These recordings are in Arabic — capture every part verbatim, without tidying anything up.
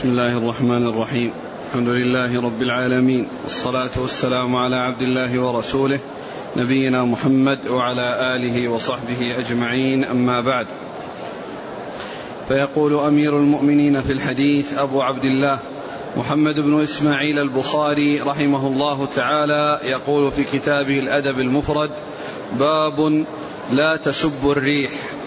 بسم الله الرحمن الرحيم. الحمد لله رب العالمين، والصلاة والسلام على عبد الله ورسوله نبينا محمد وعلى آله وصحبه أجمعين، أما بعد. فيقول أمير المؤمنين في الحديث أبو عبد الله محمد بن إسماعيل البخاري رحمه الله تعالى، يقول في كتابه الأدب المفرد: باب لا تسب الريح.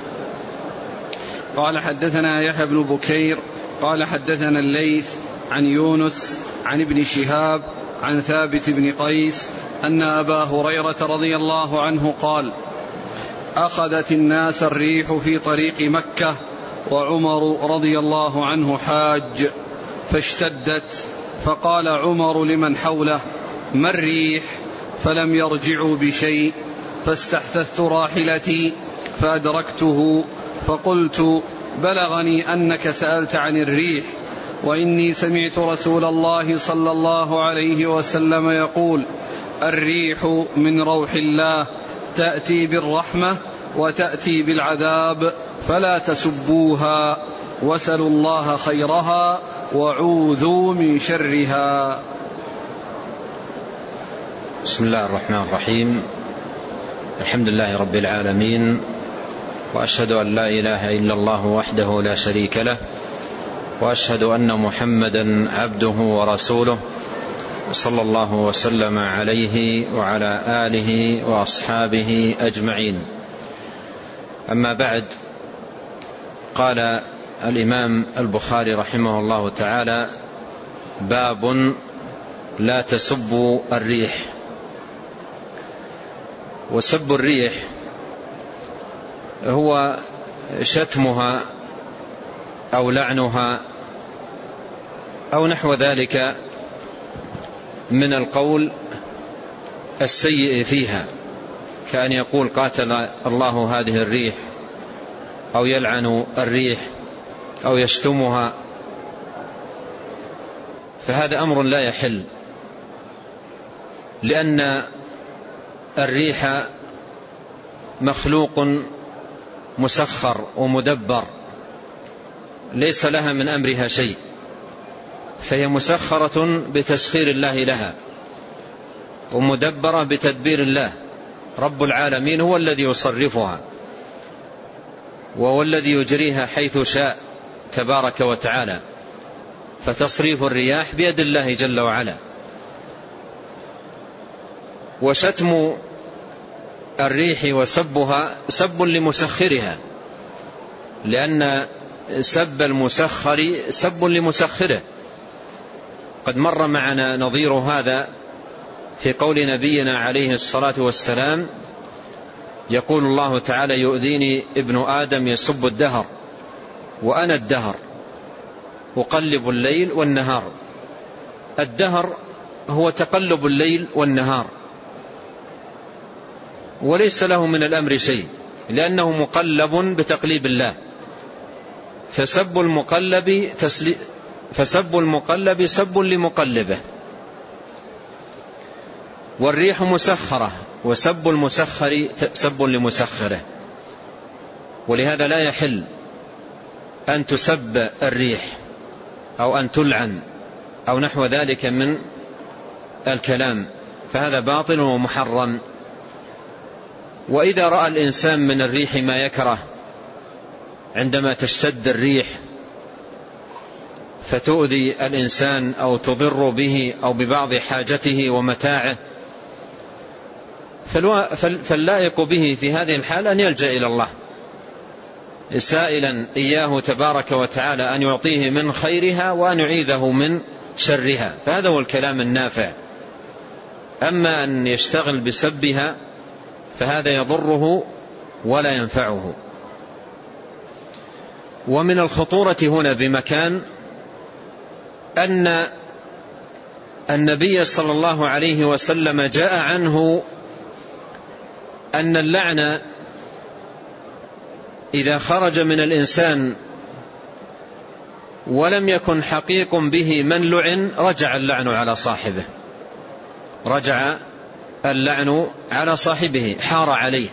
قال حدثنا يحيى بن بكير قال حدثنا الليث عن يونس عن ابن شهاب عن ثابت بن قيس أن أبا هريرة رضي الله عنه قال: أخذت الناس الريح في طريق مكة وعمر رضي الله عنه حاج، فاشتدت، فقال عمر لمن حوله: ما الريح؟ فلم يرجعوا بشيء، فاستحثثت راحلتي فأدركته فقلت: بلغني أنك سألت عن الريح، وإني سمعت رسول الله صلى الله عليه وسلم يقول: الريح من روح الله، تأتي بالرحمة وتأتي بالعذاب، فلا تسبوها، وسلوا الله خيرها وعوذوا من شرها. بسم الله الرحمن الرحيم. الحمد لله رب العالمين، وأشهد أن لا إله إلا الله وحده لا شريك له، وأشهد أن محمدا عبده ورسوله، صلى الله وسلم عليه وعلى آله وأصحابه أجمعين. أما بعد، قال الإمام البخاري رحمه الله تعالى: باب لا تسبوا الريح. وسب الريح هو شتمها أو لعنها أو نحو ذلك من القول السيء فيها، كأن يقول: قاتل الله هذه الريح، أو يلعن الريح، أو يشتمها. فهذا أمر لا يحل، لأن الريح مخلوق مسخر ومدبر، ليس لها من أمرها شيء، فهي مسخرة بتسخير الله لها، ومدبرة بتدبير الله. رب العالمين هو الذي يصرفها، وهو الذي يجريها حيث شاء تبارك وتعالى، فتصريف الرياح بيد الله جل وعلا. وشتم الريح وسبها سب لمسخرها، لأن سب المسخر سب لمسخره. قد مر معنا نظير هذا في قول نبينا عليه الصلاة والسلام: يقول الله تعالى: يؤذيني ابن آدم يسب الدهر، وأنا الدهر أقلب الليل والنهار. الدهر هو تقلب الليل والنهار، وليس له من الأمر شيء، لأنه مقلب بتقليب الله. فسب المقلب تسلي فسب المقلب سب لمقلبه. والريح مسخرة، وسب المسخر سب لمسخره. ولهذا لا يحل أن تسب الريح أو أن تلعن أو نحو ذلك من الكلام، فهذا باطل ومحرم. وإذا رأى الإنسان من الريح ما يكره، عندما تشتد الريح فتؤذي الإنسان أو تضر به أو ببعض حاجته ومتاعه، فاللائق به في هذه الحالة أن يلجأ إلى الله، سائلا إياه تبارك وتعالى أن يعطيه من خيرها وأن يعيذه من شرها، فهذا هو الكلام النافع. أما أن يشتغل بسبها فهذا يضره ولا ينفعه. ومن الخطورة هنا بمكان أن النبي صلى الله عليه وسلم جاء عنه أن اللعن إذا خرج من الإنسان ولم يكن حقيق به من لعن، رجع اللعن على صاحبه، رجع اللعن على صاحبه، حار عليه.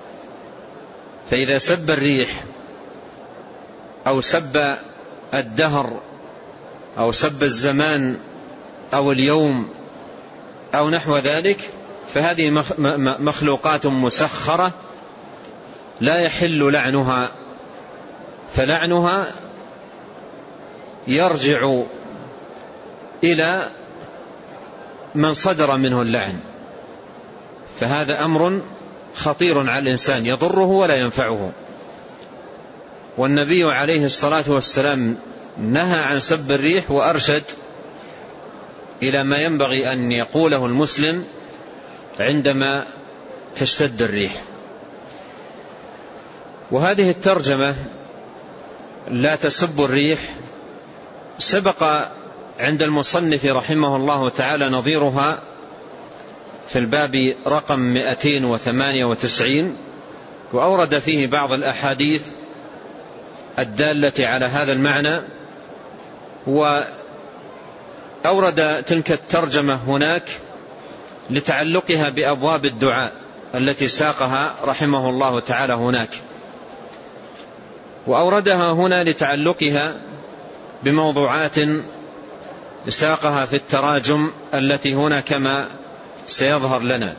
فإذا سب الريح أو سب الدهر أو سب الزمان أو اليوم أو نحو ذلك، فهذه مخلوقات مسخرة لا يحل لعنها، فلعنها يرجع إلى من صدر منه اللعن، فهذا أمر خطير على الإنسان يضره ولا ينفعه. والنبي عليه الصلاة والسلام نهى عن سب الريح وأرشد إلى ما ينبغي أن يقوله المسلم عندما تشتد الريح. وهذه الترجمة لا تسب الريح سبق عند المصنف رحمه الله تعالى نظيرها في الباب رقم مئتين وثمانية وتسعين، وأورد فيه بعض الأحاديث الدالة على هذا المعنى، وأورد تلك الترجمة هناك لتعلقها بأبواب الدعاء التي ساقها رحمه الله تعالى هناك، وأوردها هنا لتعلقها بموضوعات ساقها في التراجم التي هنا كما سيظهر لنا.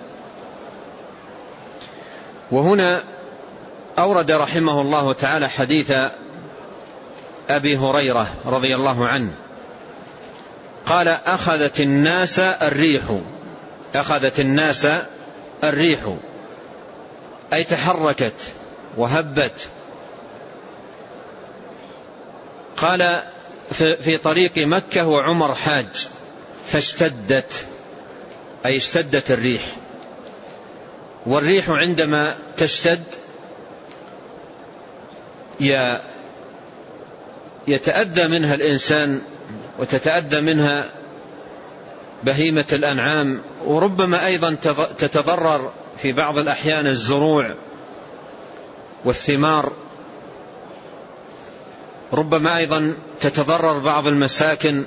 وهنا أورد رحمه الله تعالى حديث أبي هريرة رضي الله عنه قال: أخذت الناس الريح، أخذت الناس الريح أي تحركت وهبت. قال: في طريق مكة وعمر حاج فاشتدت، أي اشتدت الريح. والريح عندما تشتد يتأذى منها الإنسان وتتأذى منها بهيمة الأنعام، وربما أيضا تتضرر في بعض الأحيان الزروع والثمار، ربما أيضا تتضرر بعض المساكن.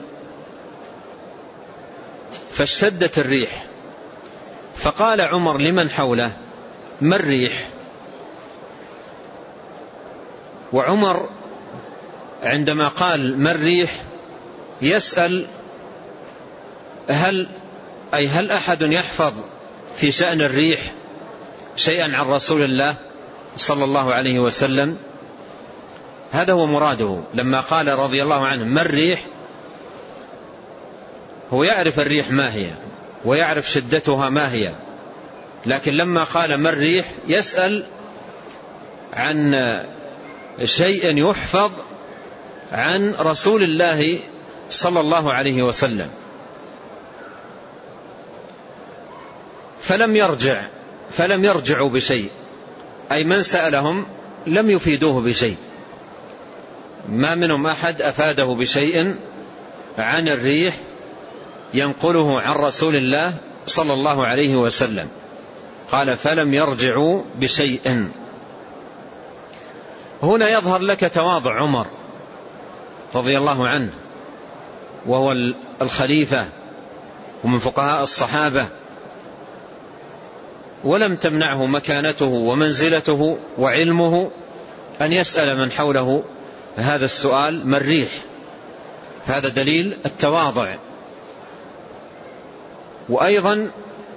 فاشتدت الريح، فقال عمر لمن حوله: ما الريح؟ وعمر عندما قال ما الريح يسأل هل أي هل أحد يحفظ في شأن الريح شيئا عن رسول الله صلى الله عليه وسلم؟ هذا هو مراده لما قال رضي الله عنه ما الريح. هو يعرف الريح ما هي ويعرف شدتها ما هي، لكن لما قال ما الريح يسأل عن شيء يحفظ عن رسول الله صلى الله عليه وسلم. فلم يرجع فلم يرجعوا بشيء، أي من سألهم لم يفيدوه بشيء، ما منهم أحد أفاده بشيء عن الريح ينقله عن رسول الله صلى الله عليه وسلم. قال: فلم يرجعوا بشيء. هنا يظهر لك تواضع عمر رضي الله عنه، وهو الخليفة ومن فقهاء الصحابة، ولم تمنعه مكانته ومنزلته وعلمه أن يسأل من حوله هذا السؤال ما الريح. هذا دليل التواضع. وأيضا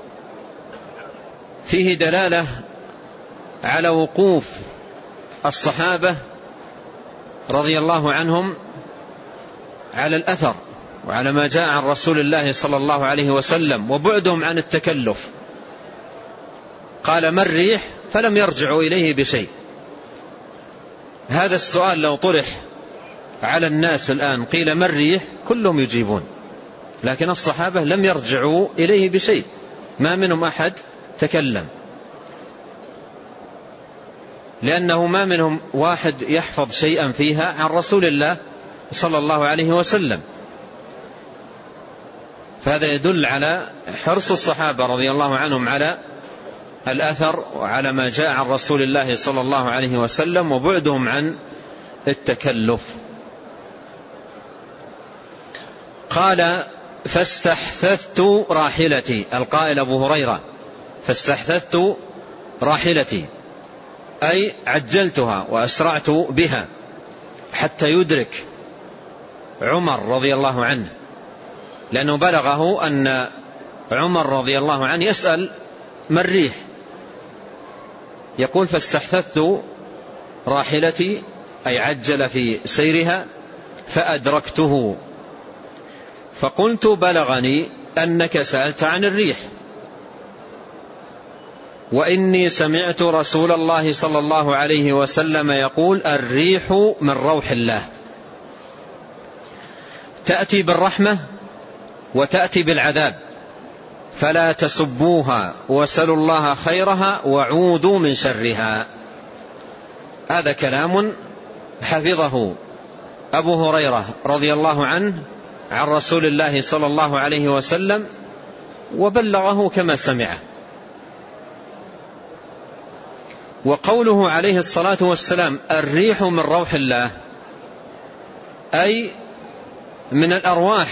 فيه دلالة على وقوف الصحابة رضي الله عنهم على الأثر وعلى ما جاء عن رسول الله صلى الله عليه وسلم، وبعدهم عن التكلف. قال ما الريح فلم يرجعوا إليه بشيء. هذا السؤال لو طرح على الناس الآن قيل ما الريح كلهم يجيبون، لكن الصحابة لم يرجعوا إليه بشيء، ما منهم أحد تكلم، لأنه ما منهم واحد يحفظ شيئا فيها عن رسول الله صلى الله عليه وسلم. فهذا يدل على حرص الصحابة رضي الله عنهم على الأثر وعلى ما جاء عن رسول الله صلى الله عليه وسلم، وبعدهم عن التكلف. قال: فاستحثثت راحلتي، القائل أبو هريرة، فاستحثثت راحلتي أي عجلتها وأسرعت بها حتى يدرك عمر رضي الله عنه، لأنه بلغه أن عمر رضي الله عنه يسأل ما الريح، يقول فاستحثثت راحلتي أي عجل في سيرها فأدركته فقلت بلغني أنك سألت عن الريح وإني سمعت رسول الله صلى الله عليه وسلم يقول الريح من روح الله تأتي بالرحمة وتأتي بالعذاب فلا تسبوها وسلوا الله خيرها وعوذوا من شرها. هذا كلام حفظه أبو هريرة رضي الله عنه عن رسول الله صلى الله عليه وسلم وبلغه كما سمعه. وقوله عليه الصلاة والسلام الريح من روح الله أي من الأرواح.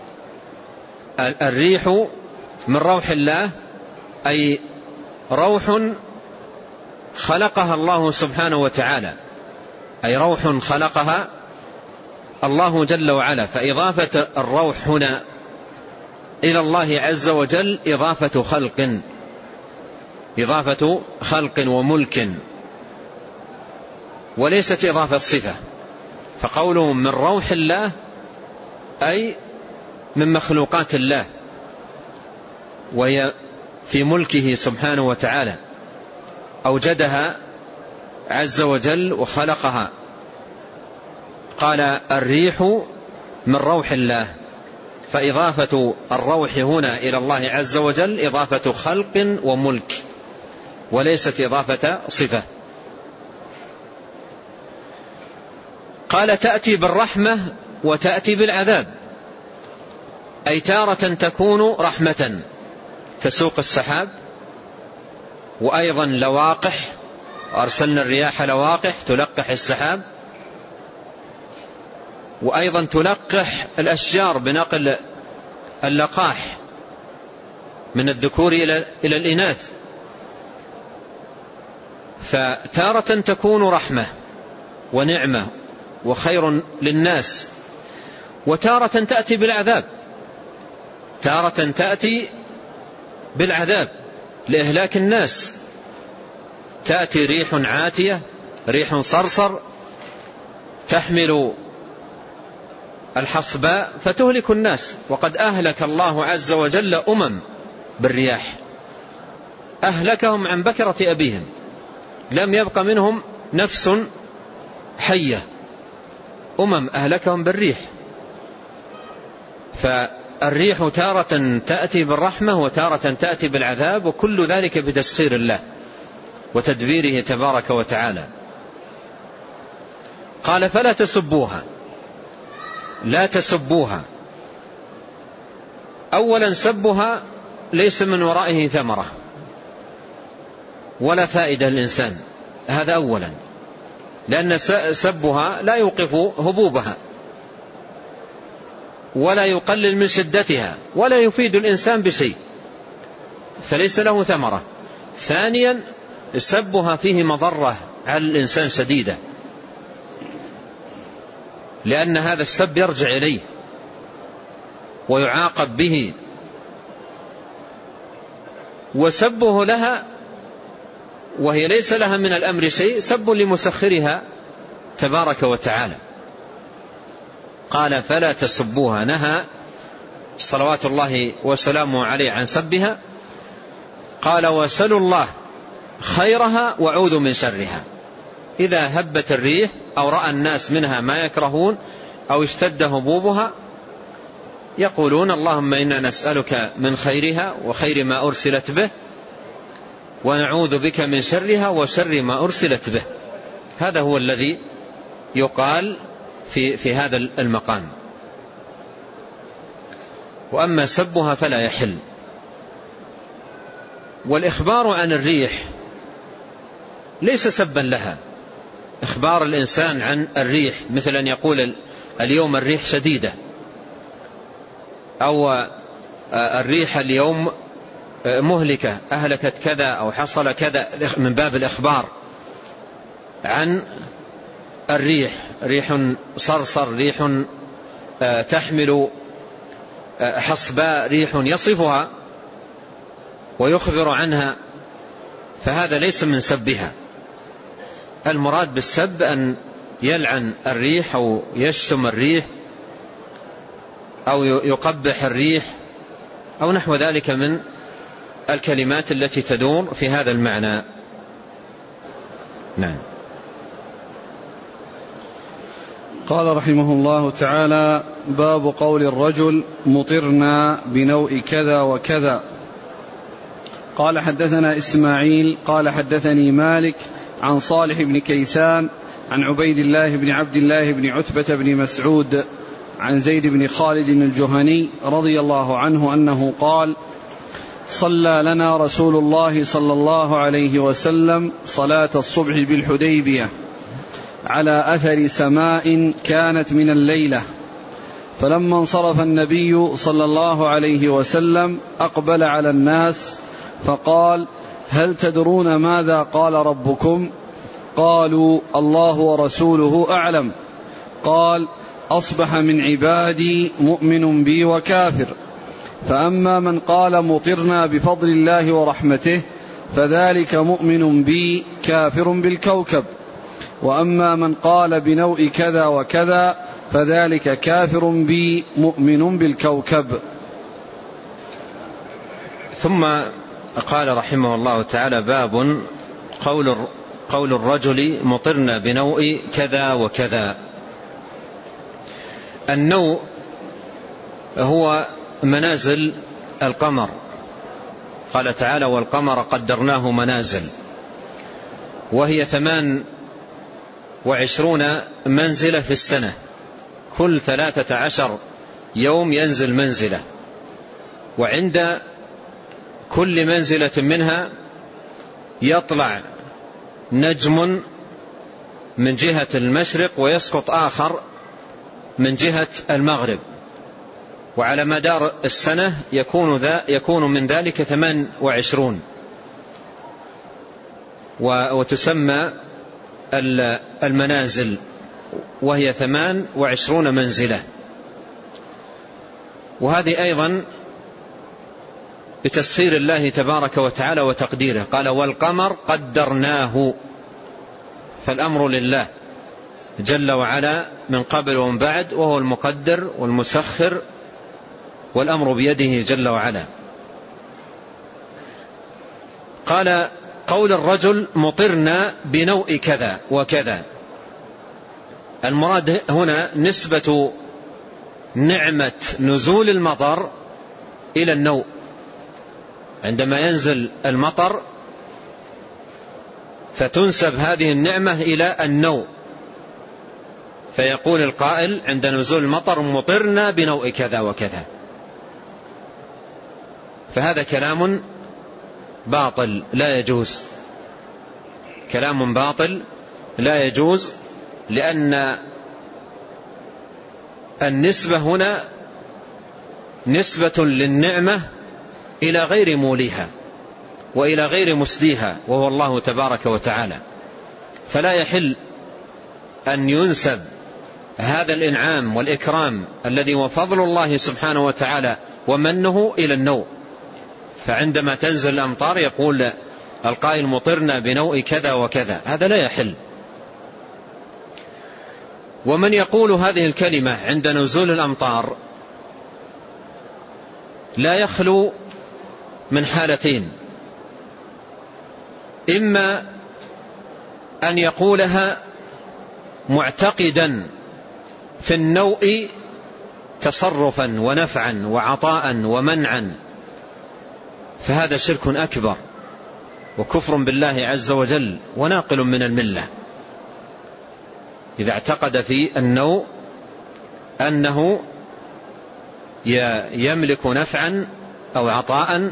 الريح من روح الله أي روح خلقها الله سبحانه وتعالى، أي روح خلقها الله جل وعلا. فإضافة الروح هنا إلى الله عز وجل إضافة خلق إضافة خلق وملك وليست إضافة صفة. فقوله من روح الله أي من مخلوقات الله وهي في ملكه سبحانه وتعالى، أوجدها عز وجل وخلقها. قال الريح من روح الله، فإضافة الروح هنا إلى الله عز وجل إضافة خلق وملك وليست إضافة صفة. قال تأتي بالرحمة وتأتي بالعذاب، أي تارة تكون رحمة تسوق السحاب، وأيضا لواقح، وأرسلنا الرياح لواقح تلقح السحاب، وأيضا تلقح الأشجار بنقل اللقاح من الذكور إلى الإناث. فتارة تكون رحمة ونعمة وخير للناس، وتارة تأتي بالعذاب، تارة تأتي بالعذاب لإهلاك الناس. تأتي ريح عاتية، ريح صرصر تحمل الحصباء فتهلك الناس، وقد أهلك الله عز وجل أمم بالرياح، أهلكهم عن بكرة أبيهم، لم يبق منهم نفس حية، أمم أهلكهم بالريح. فالريح تارة تأتي بالرحمة وتارة تأتي بالعذاب، وكل ذلك بتسخير الله وتدبيره تبارك وتعالى. قال فلا تسبوها، لا تسبوها. أولا سبها ليس من ورائه ثمرة ولا فائدة للإنسان، هذا أولا، لأن سبها لا يوقف هبوبها ولا يقلل من شدتها ولا يفيد الإنسان بشيء، فليس له ثمرة. ثانيا سبها فيه مضرة على الإنسان شديدة، لأن هذا السب يرجع إليه ويعاقب به. وسبه لها وهي ليس لها من الأمر شيء سب لمسخرها تبارك وتعالى. قال فلا تسبوها، نهى صلوات الله وسلامه عليه عن سبها. قال وسلوا الله خيرها وعوذوا من شرها. إذا هبت الريح أو رأى الناس منها ما يكرهون أو اشتد هبوبها يقولون اللهم إنا نسألك من خيرها وخير ما أرسلت به، ونعوذ بك من شرها وشر ما أرسلت به. هذا هو الذي يقال في, في هذا المقام. وأما سبها فلا يحل. والإخبار عن الريح ليس سبا لها. إخبار الإنسان عن الريح مثل أن يقول اليوم الريح شديدة، أو الريح اليوم مهلكة أهلكت كذا أو حصل كذا، من باب الإخبار عن الريح، ريح صرصر، ريح تحمل حصباء ريح يصفها ويخبر عنها، فهذا ليس من سبها. المراد بالسب أن يلعن الريح أو يشتم الريح أو يقبح الريح أو نحو ذلك من الكلمات التي تدور في هذا المعنى. نعم. قال رحمه الله تعالى: باب قول الرجل مطرنا بنوء كذا وكذا. قال: حدثنا إسماعيل قال حدثني مالك عن صالح بن كيسان عن عبيد الله بن عبد الله بن عتبة بن مسعود عن زيد بن خالد الجهني رضي الله عنه أنه قال: صلى لنا رسول الله صلى الله عليه وسلم صلاة الصبح بالحديبية على أثر سماء كانت من الليلة، فلما انصرف النبي صلى الله عليه وسلم أقبل على الناس فقال: هل تدرون ماذا قال ربكم؟ قالوا: الله ورسوله أعلم. قال: أصبح من عبادي مؤمن بي وكافر، فأما من قال مطرنا بفضل الله ورحمته فذلك مؤمن بي كافر بالكوكب، وأما من قال بنوء كذا وكذا فذلك كافر بي مؤمن بالكوكب. ثم قال رحمه الله تعالى: باب قول قول الرجل مطرنا بنوء كذا وكذا. النوء هو منازل القمر، قال تعالى: والقمر قدرناه منازل، وهي ثمان وعشرون منزلة في السنة، كل ثلاثة عشر يوم ينزل منزلة، وعند كل منزلة منها يطلع نجم من جهة المشرق ويسقط آخر من جهة المغرب، وعلى مدار السنة يكون, ذا يكون من ذلك ثمان وعشرون، وتسمى المنازل، وهي ثمان وعشرون منزلة. وهذه أيضا بتسخير الله تبارك وتعالى وتقديره، قال: والقمر قدرناه، فالأمر لله جل وعلا من قبل ومن بعد، وهو المقدر والمسخر، والأمر بيده جل وعلا. قال: قول الرجل مطرنا بنوء كذا وكذا، المراد هنا نسبة نعمة نزول المطر إلى النوء. عندما ينزل المطر فتنسب هذه النعمة إلى النوء، فيقول القائل عند نزول المطر: مطرنا بنوء كذا وكذا. فهذا كلام باطل لا يجوز، كلام باطل لا يجوز، لأن النسبة هنا نسبة للنعمة إلى غير موليها وإلى غير مسديها، وهو الله تبارك وتعالى، فلا يحل أن ينسب هذا الإنعام والإكرام الذي هو فضل الله سبحانه وتعالى ومنه إلى النوء. فعندما تنزل الأمطار يقول القائل: مطرنا بنوء كذا وكذا، هذا لا يحل. ومن يقول هذه الكلمة عند نزول الأمطار لا يخلو من حالتين: إما أن يقولها معتقدا في النوء تصرفا ونفعا وعطاء ومنعا، فهذا شرك أكبر وكفر بالله عز وجل وناقل من الملة، إذا اعتقد في النوء أنه يملك نفعا أو عطاء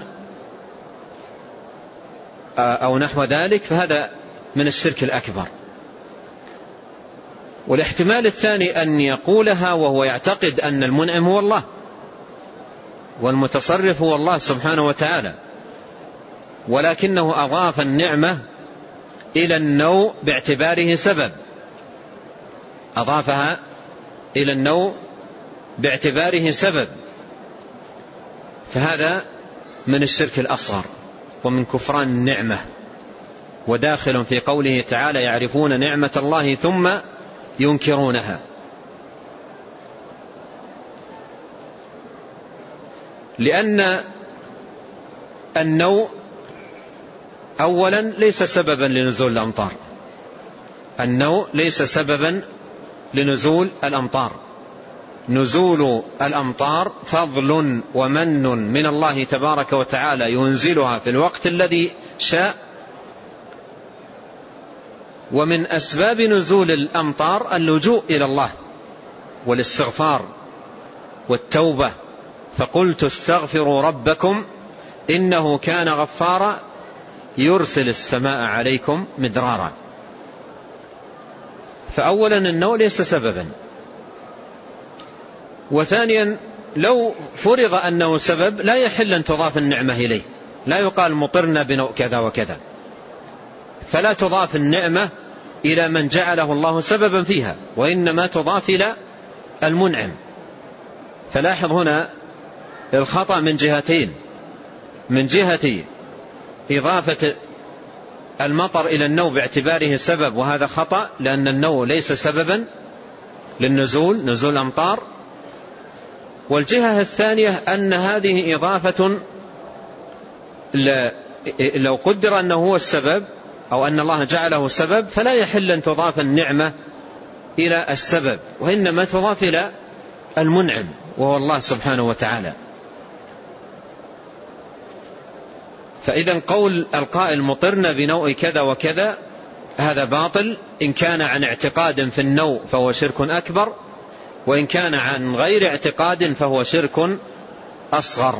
أو نحو ذلك، فهذا من الشرك الأكبر. والاحتمال الثاني أن يقولها وهو يعتقد أن المنعم هو الله والمتصرف هو الله سبحانه وتعالى، ولكنه أضاف النعمة إلى النوء باعتباره سبب، أضافها إلى النوء باعتباره سبب، فهذا من الشرك الأصغر ومن كفران النعمة، وداخل في قوله تعالى يعرفون نعمة الله ثم ينكرونها. لأن النوء أولا ليس سببا لنزول الأمطار، النوء ليس سببا لنزول الأمطار، نزول الأمطار فضل ومن من الله تبارك وتعالى ينزلها في الوقت الذي شاء. ومن أسباب نزول الأمطار اللجوء إلى الله والاستغفار والتوبة، فقلت استغفروا ربكم إنه كان غفارا يرسل السماء عليكم مدرارا. فأولا النوء ليس سببا. وثانيا لو فرض أنه سبب لا يحل أن تضاف النعمة إليه، لا يقال مطرنا بنوء كذا وكذا، فلا تضاف النعمة إلى من جعله الله سببا فيها، وإنما تضاف إلى المنعم. فلاحظ هنا الخطأ من جهتين: من جهة إضافة المطر إلى النوء باعتباره سبب، وهذا خطأ لأن النوء ليس سببا للنزول نزول الأمطار. والجهة الثانية أن هذه إضافة لو قدر أنه هو السبب أو أن الله جعله سبب فلا يحل أن تضاف النعمة إلى السبب، وإنما تضاف إلى المنعم وهو الله سبحانه وتعالى. فإذا قول القائل مطرنا بنوء كذا وكذا هذا باطل، إن كان عن اعتقاد في النوء فهو شرك أكبر، وإن كان عن غير اعتقاد فهو شرك أصغر.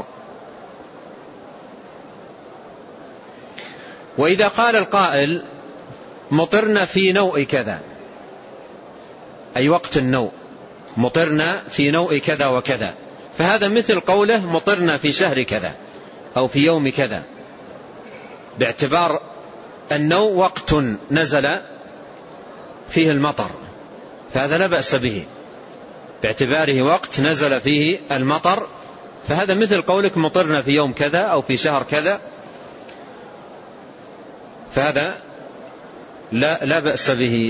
وإذا قال القائل مطرنا في نوء كذا، أي وقت النوء، مطرنا في نوء كذا وكذا، فهذا مثل قوله مطرنا في شهر كذا أو في يوم كذا، باعتبار النوء وقت نزل فيه المطر، فهذا لا بأس به باعتباره وقت نزل فيه المطر، فهذا مثل قولك مطرنا في يوم كذا أو في شهر كذا، فهذا لا, لا بأس به.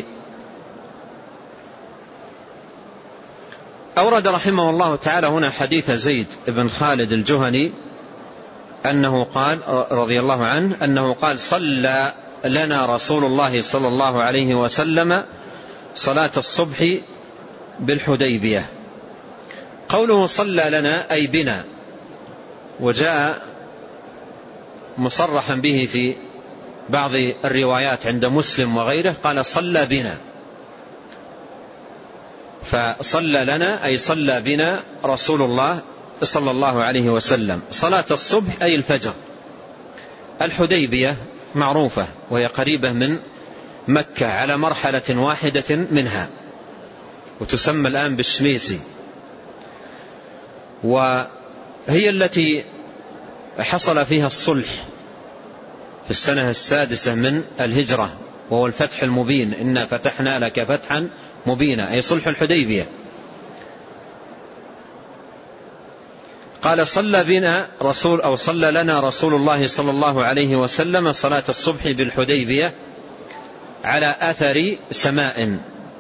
أورد رحمه الله تعالى هنا حديث زيد بن خالد الجهني أنه قال رضي الله عنه أنه قال صلى لنا رسول الله صلى الله عليه وسلم صلاة الصبح بالحديبية. قوله صلى لنا أي بنا، وجاء مصرحا به في بعض الروايات عند مسلم وغيره قال صلى بنا، فصلى لنا أي صلى بنا رسول الله صلى الله عليه وسلم صلاة الصبح أي الفجر. الحديبية معروفة وهي قريبة من مكة على مرحلة واحدة منها، وتسمى الآن بالشميسي، وهي التي حصل فيها الصلح في السنة السادسة من الهجرة، وهو الفتح المبين، إنا فتحنا لك فتحا مبينا، أي صلح الحديبية. قال صلى بنا رسول أو صلى لنا رسول الله صلى الله عليه وسلم صلاة الصبح بالحديبية على أثر سماء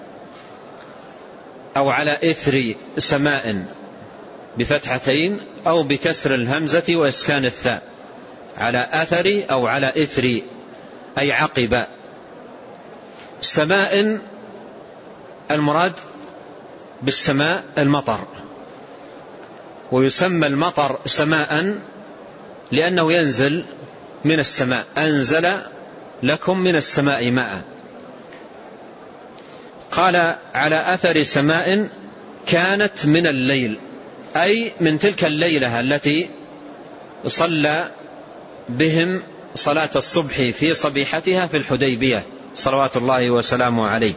أو على إثر سماء بفتحتين أو بكسر الهمزة وإسكان الثاء، على أثر أو على إثر أي عقب. سماء المراد بالسماء المطر، ويسمى المطر سماء لأنه ينزل من السماء، أنزل لكم من السماء ماء. قال على أثر سماء كانت من الليل، أي من تلك الليلة التي صلى بهم صلاة الصبح في صبيحتها في الحديبية صلوات الله وسلامه عليه.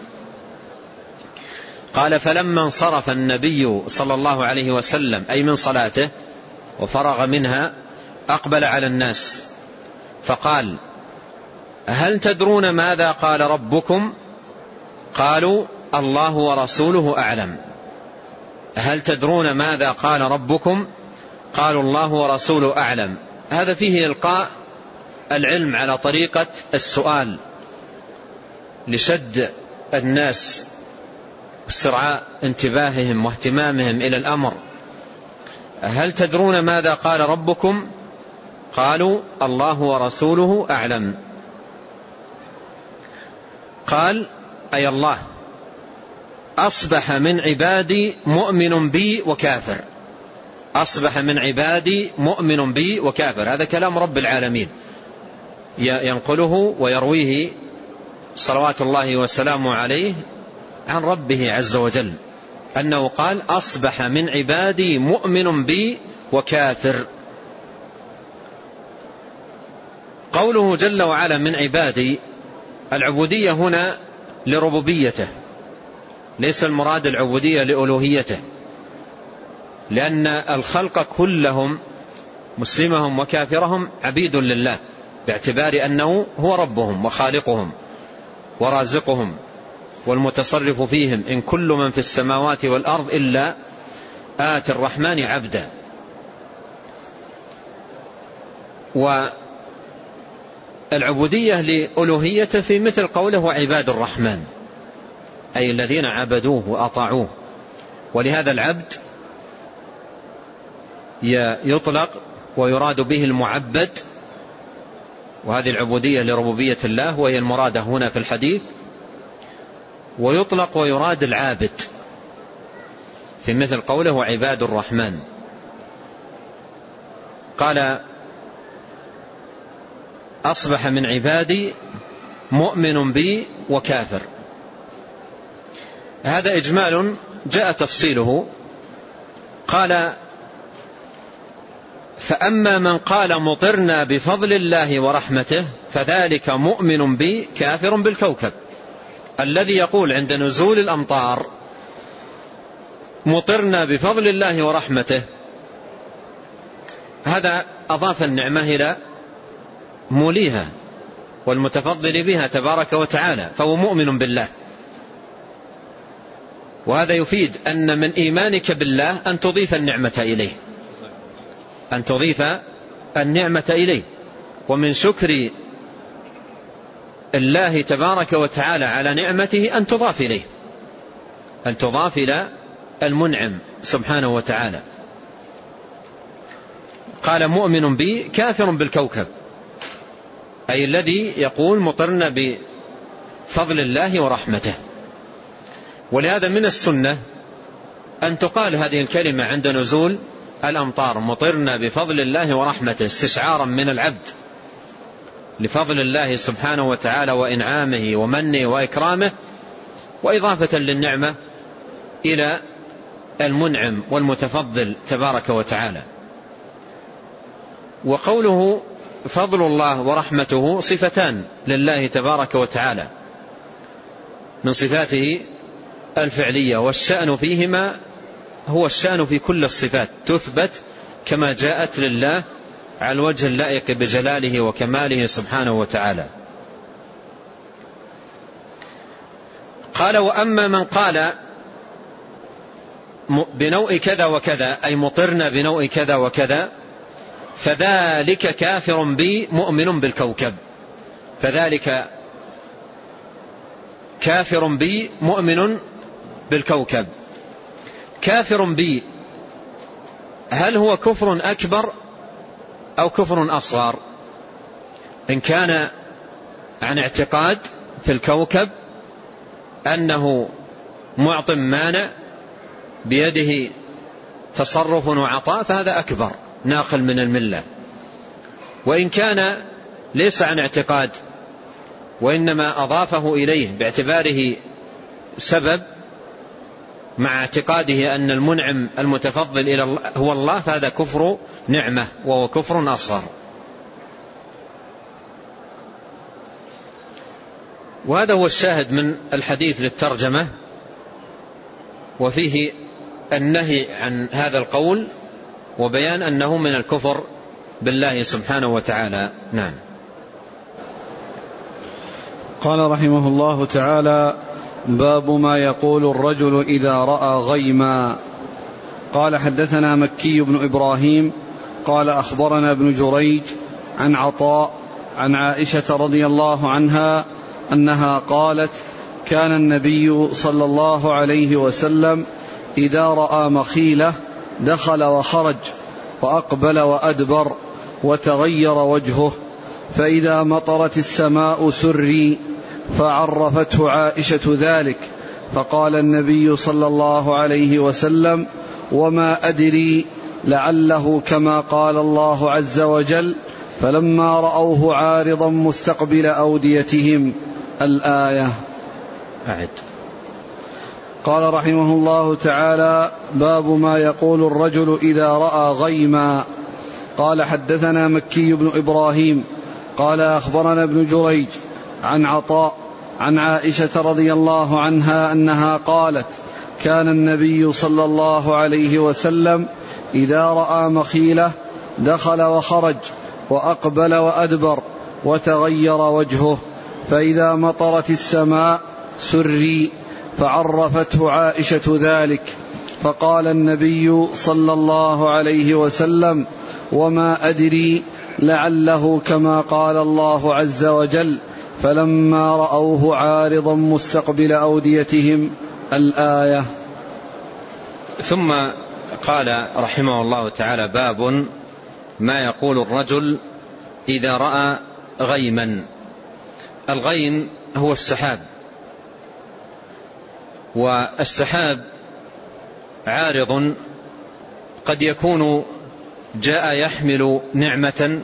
قال فلما انصرف النبي صلى الله عليه وسلم أي من صلاته وفرغ منها أقبل على الناس فقال هل تدرون ماذا قال ربكم؟ قالوا الله ورسوله أعلم. هل تدرون ماذا قال ربكم؟ قالوا الله ورسوله أعلم. هذا فيه إلقاء العلم على طريقة السؤال لشد الناس واسترعاء انتباههم واهتمامهم إلى الأمر. هل تدرون ماذا قال ربكم؟ قالوا الله ورسوله أعلم. قال أي الله أصبح من عبادي مؤمن بي وكافر. أصبح من عبادي مؤمن بي وكافر. هذا كلام رب العالمين ينقله ويرويه صلوات الله وسلامه عليه عن ربه عز وجل، أنه قال أصبح من عبادي مؤمن بي وكافر. قوله جل وعلا من عبادي، العبودية هنا لربوبيته، ليس المراد العبودية لألوهيته، لأن الخلق كلهم مسلمهم وكافرهم عبيد لله، باعتبار أنه هو ربهم وخالقهم ورازقهم والمتصرف فيهم. إن كل من في السماوات والأرض إلا آتي الرحمن عبدا. والعبودية لألوهيته في مثل قوله وعباد الرحمن، أي الذين عبدوه وأطاعوه. ولهذا العبد يطلق ويراد به المعبد، وهذه العبودية لربوبية الله وهي المرادة هنا في الحديث. ويطلق ويراد العابد في مثل قوله وعباد الرحمن. قال أصبح من عبادي مؤمن بي وكافر. هذا إجمال جاء تفصيله. قال فأما من قال مطرنا بفضل الله ورحمته فذلك مؤمن بي كافر بالكوكب. الذي يقول عند نزول الأمطار مطرنا بفضل الله ورحمته، هذا أضاف النعمة إلى موليها والمتفضل بها تبارك وتعالى، فهو مؤمن بالله. وهذا يفيد أن من إيمانك بالله أن تضيف النعمة إليه، أن تضيف النعمة إليه. ومن شكر الله تبارك وتعالى على نعمته أن تضاف إليه، أن تضاف إلى المنعم سبحانه وتعالى. قال مؤمن بي كافر بالكوكب، أي الذي يقول مطرنا بفضل الله ورحمته. ولهذا من السنة أن تقال هذه الكلمة عند نزول الأمطار، مطرنا بفضل الله ورحمته، استشعارا من العبد لفضل الله سبحانه وتعالى وإنعامه ومنه وإكرامه، وإضافة للنعمة إلى المنعم والمتفضل تبارك وتعالى. وقوله فضل الله ورحمته صفتان لله تبارك وتعالى من صفاته الفعلية، والشأن فيهما هو الشأن في كل الصفات، تثبت كما جاءت لله على الوجه اللائق بجلاله وكماله سبحانه وتعالى. قال وأما من قال بنوع كذا وكذا، أي مطرنا بنوع كذا وكذا، فذلك كافر بي مؤمن بالكوكب. فذلك كافر بي مؤمن بالكوكب. كافر بي هل هو كفر أكبر أو كفر أصغر؟ إن كان عن اعتقاد في الكوكب أنه معط مانع بيده تصرف وعطاء فهذا أكبر ناقل من الملة. وإن كان ليس عن اعتقاد وإنما أضافه إليه باعتباره سبب مع اعتقاده أن المنعم المتفضل إلى الله هو الله، فهذا كفر نعمة وهو كفر أصغر. وهذا هو الشاهد من الحديث للترجمة، وفيه النهي عن هذا القول وبيان أنه من الكفر بالله سبحانه وتعالى. نعم. قال رحمه الله تعالى: باب ما يقول الرجل إذا رأى غيما. قال حدثنا مكي بن إبراهيم قال أخبرنا ابن جريج عن عطاء عن عائشة رضي الله عنها أنها قالت كان النبي صلى الله عليه وسلم إذا رأى مخيلة دخل وخرج وأقبل وأدبر وتغير وجهه، فإذا مطرت السماء سري، فعرفته عائشة ذلك، فقال النبي صلى الله عليه وسلم وما أدري لعله كما قال الله عز وجل، فلما رأوه عارضا مستقبل أوديتهم. الآية. أعد. قال رحمه الله تعالى: باب ما يقول الرجل إذا رأى غيما. قال حدثنا مكي بن إبراهيم قال أخبرنا ابن جريج عن عطاء عن عائشة رضي الله عنها أنها قالت كان النبي صلى الله عليه وسلم إذا رأى مخيلة دخل وخرج وأقبل وأدبر وتغير وجهه، فإذا مطرت السماء سري، فعرفته عائشة ذلك، فقال النبي صلى الله عليه وسلم وما أدري لعله كما قال الله عز وجل، فلما رأوه عارضا مستقبل أوديتهم. الآية. ثم قال رحمه الله تعالى: باب ما يقول الرجل إذا رأى غيما. الغيم هو السحاب، والسحاب عارض قد يكون جاء يحمل نعمة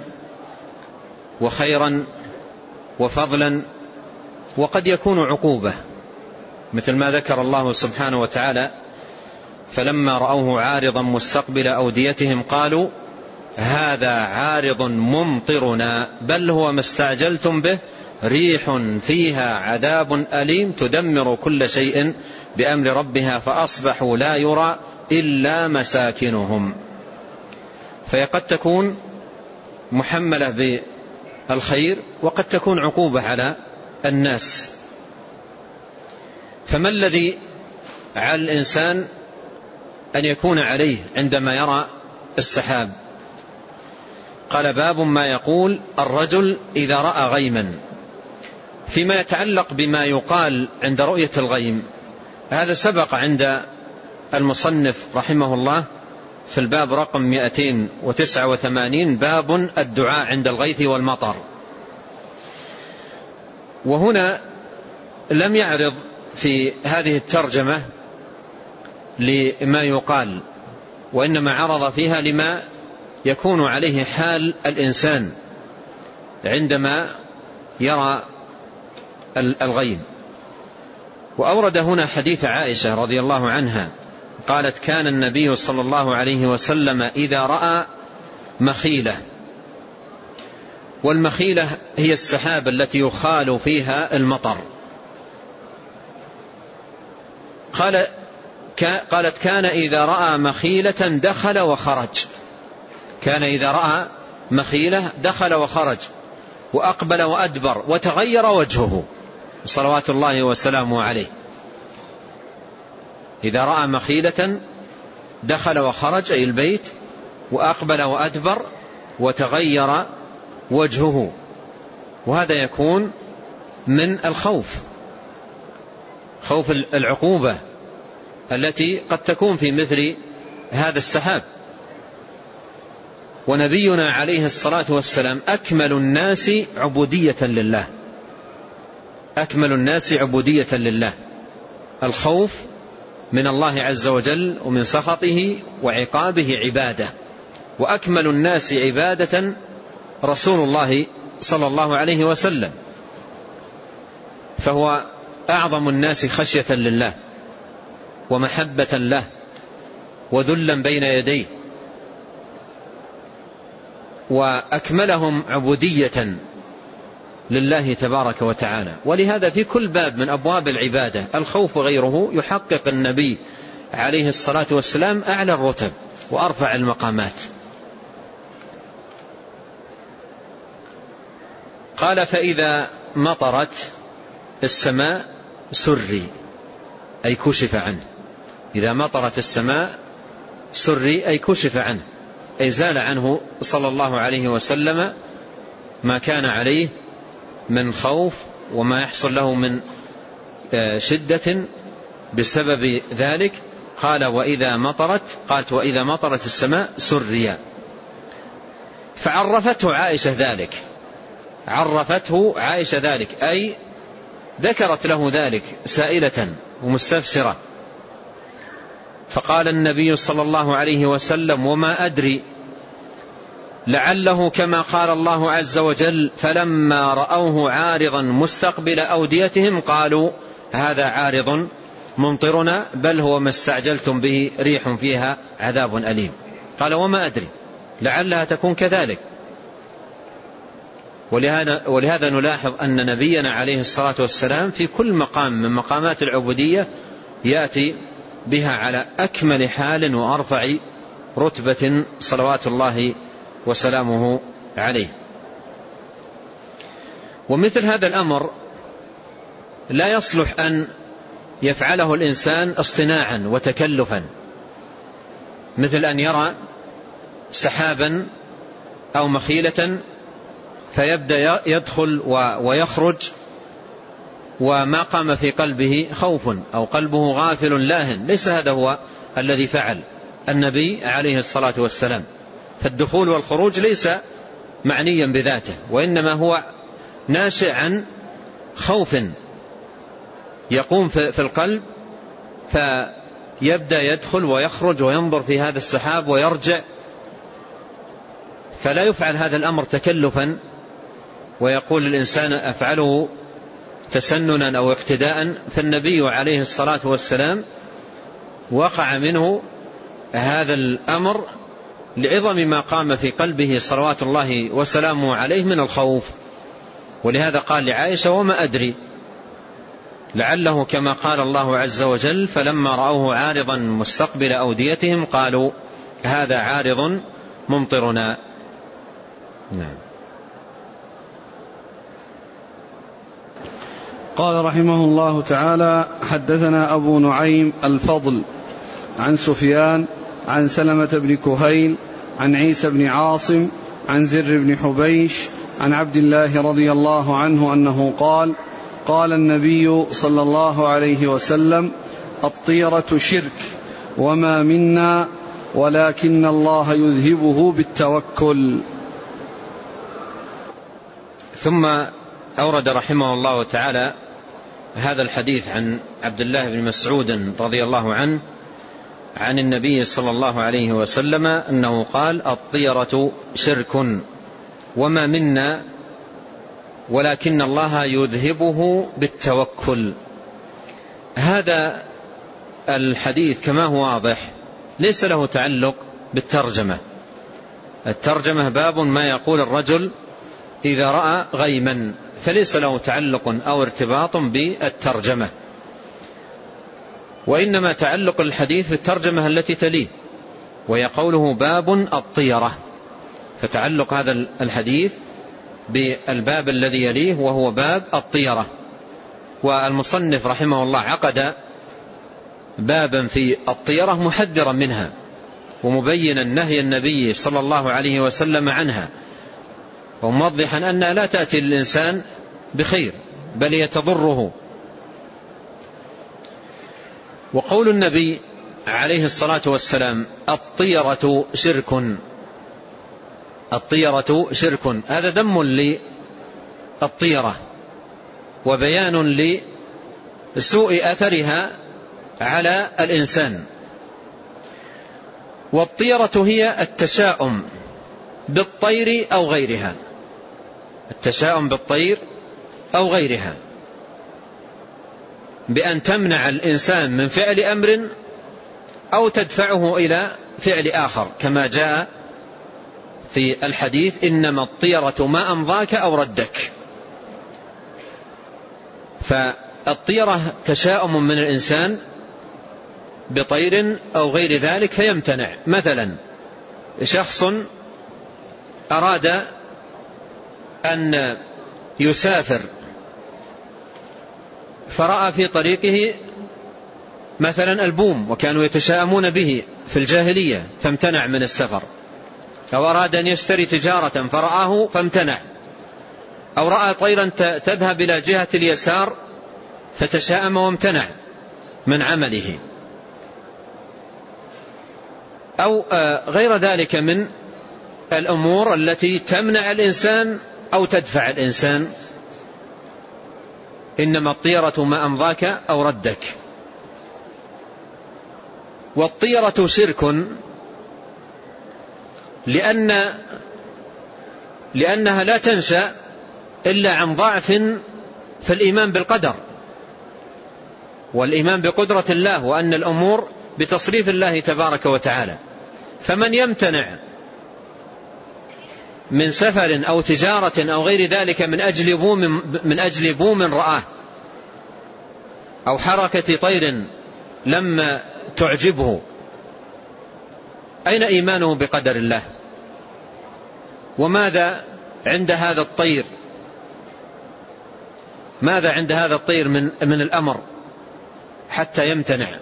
وخيرا وفضلا، وقد يكون عقوبة، مثل ما ذكر الله سبحانه وتعالى: فلما رأوه عارضا مستقبل أوديتهم قالوا هذا عارض ممطرنا بل هو ما استعجلتم به ريح فيها عذاب أليم تدمر كل شيء بأمر ربها فأصبحوا لا يرى إلا مساكنهم. فقد تكون محملة بالخير وقد تكون عقوبة على الناس. فما الذي على الإنسان أن يكون عليه عندما يرى السحاب؟ قال: باب ما يقول الرجل إذا رأى غيما. فيما يتعلق بما يقال عند رؤية الغيم، هذا سبق عند المصنف رحمه الله في الباب رقم مئتين وتسعة وثمانين، باب الدعاء عند الغيث والمطر. وهنا لم يعرض في هذه الترجمة لما يقال، وإنما عرض فيها لما يكون عليه حال الإنسان عندما يرى الغيم. وأورد هنا حديث عائشة رضي الله عنها قالت: كان النبي صلى الله عليه وسلم إذا رأى مخيلة. والمخيلة هي السحاب التي يخال فيها المطر. قال قالت: كان إذا رأى مخيلة دخل وخرج. كان إذا رأى مخيلة دخل وخرج وأقبل وأدبر وتغير وجهه صلوات الله وسلامه عليه. إذا رأى مخيلة دخل وخرج أي البيت، وأقبل وأدبر وتغير وجهه. وهذا يكون من الخوف، خوف العقوبة التي قد تكون في مثل هذا السحاب. ونبينا عليه الصلاة والسلام أكمل الناس عبودية لله، أكمل الناس عبودية لله. الخوف من الله عز وجل ومن سخطه وعقابه عبادة، وأكمل الناس عبادة رسول الله صلى الله عليه وسلم، فهو أعظم الناس خشية لله ومحبة له وذلا بين يديه، وأكملهم عبودية لله تبارك وتعالى. ولهذا في كل باب من أبواب العبادة الخوف غيره يحقق النبي عليه الصلاة والسلام أعلى الرتب وأرفع المقامات. قال: فإذا مطرت السماء سري، أي كشف عنه. إذا مطرت السماء سري أي كشف عنه، أي زال عنه صلى الله عليه وسلم ما كان عليه من خوف وما يحصل له من شدة بسبب ذلك. قال وإذا مطرت، قالت وإذا مطرت السماء سريا. فعرفته عائشة ذلك، عرفته عائشة ذلك أي ذكرت له ذلك سائلة ومستفسرة. فقال النبي صلى الله عليه وسلم وما أدري لعله كما قال الله عز وجل فلما رأوه عارضا مستقبل أوديتهم قالوا هذا عارض ممطرنا بل هو ما استعجلتم به ريح فيها عذاب أليم. قال وما أدري، لعلها تكون كذلك. ولهذا, ولهذا نلاحظ أن نبينا عليه الصلاة والسلام في كل مقام من مقامات العبودية يأتي بها على أكمل حال وأرفع رتبة صلوات الله وسلامه عليه. ومثل هذا الأمر لا يصلح أن يفعله الإنسان اصطناعا وتكلفا، مثل أن يرى سحابا أو مخيلة فيبدأ يدخل ويخرج وما قام في قلبه خوف أو قلبه غافل لاهن. ليس هذا هو الذي فعل النبي عليه الصلاة والسلام. فالدخول والخروج ليس معنيا بذاته، وإنما هو ناشئ عن خوف يقوم في القلب فيبدأ يدخل ويخرج وينظر في هذا السحاب ويرجع. فلا يفعل هذا الأمر تكلفا ويقول الإنسان أفعله تسننا أو اقتداء. فالنبي عليه الصلاة والسلام وقع منه هذا الأمر لعظم ما قام في قلبه صلوات الله وسلامه عليه من الخوف. ولهذا قال لعائشة وما أدري لعله كما قال الله عز وجل فلما رأوه عارضا مستقبل أوديتهم قالوا هذا عارض ممطرنا. نعم. قال رحمه الله تعالى حدثنا أبو نعيم الفضل عن سفيان عن سلمة بن كهيل عن عيسى بن عاصم عن زر بن حبيش عن عبد الله رضي الله عنه أنه قال قال النبي صلى الله عليه وسلم الطيرة شرك وما منا ولكن الله يذهبه بالتوكل. ثم أورد رحمه الله تعالى هذا الحديث عن عبد الله بن مسعود رضي الله عنه عن النبي صلى الله عليه وسلم أنه قال الطيرة شرك وما منا ولكن الله يذهبه بالتوكل. هذا الحديث كما هو واضح ليس له تعلق بالترجمة. الترجمة باب ما يقول الرجل إذا رأى غيما، فليس له تعلق أو ارتباط بالترجمة، وإنما تعلق الحديث بالترجمة التي تليه وهي قوله باب الطيرة. فتعلق هذا الحديث بالباب الذي يليه وهو باب الطيرة. والمصنف رحمه الله عقد بابا في الطيرة محذرا منها ومبينا نهي النبي صلى الله عليه وسلم عنها وموضحا أنها لا تأتي للإنسان بخير بل يتضره. وقول النبي عليه الصلاة والسلام الطيرة شرك، الطيرة شرك، هذا ذم للطيرة وبيان لسوء أثرها على الإنسان. والطيرة هي التشاؤم بالطير أو غيرها، التشاؤم بالطير أو غيرها، بأن تمنع الإنسان من فعل أمر أو تدفعه إلى فعل آخر، كما جاء في الحديث إنما الطيرة ما أمضاك أو ردك. فالطيرة تشاؤم من الإنسان بطير أو غير ذلك فيمتنع. مثلا شخص أراد أن يسافر فرأى في طريقه مثلا البوم، وكانوا يتشاءمون به في الجاهلية فامتنع من السفر، أو أراد أن يشتري تجارة فرآه فامتنع، أو رأى طيرا تذهب إلى جهة اليسار فتشاءم وامتنع من عمله، أو غير ذلك من الأمور التي تمنع الإنسان أو تدفع الإنسان. إنما الطيرة ما أمضاك أو ردك. والطيرة شرك لأن لأنها لا تنشأ إلا عن ضعف في الإيمان بالقدر والإيمان بقدرة الله، وأن الأمور بتصريف الله تبارك وتعالى. فمن يمتنع من سفر أو تجارة أو غير ذلك من أجل بوم, من أجل بوم رآه، أو حركة طير لم تعجبه، أين إيمانه بقدر الله؟ وماذا عند هذا الطير ماذا عند هذا الطير من, من الأمر حتى يمتنع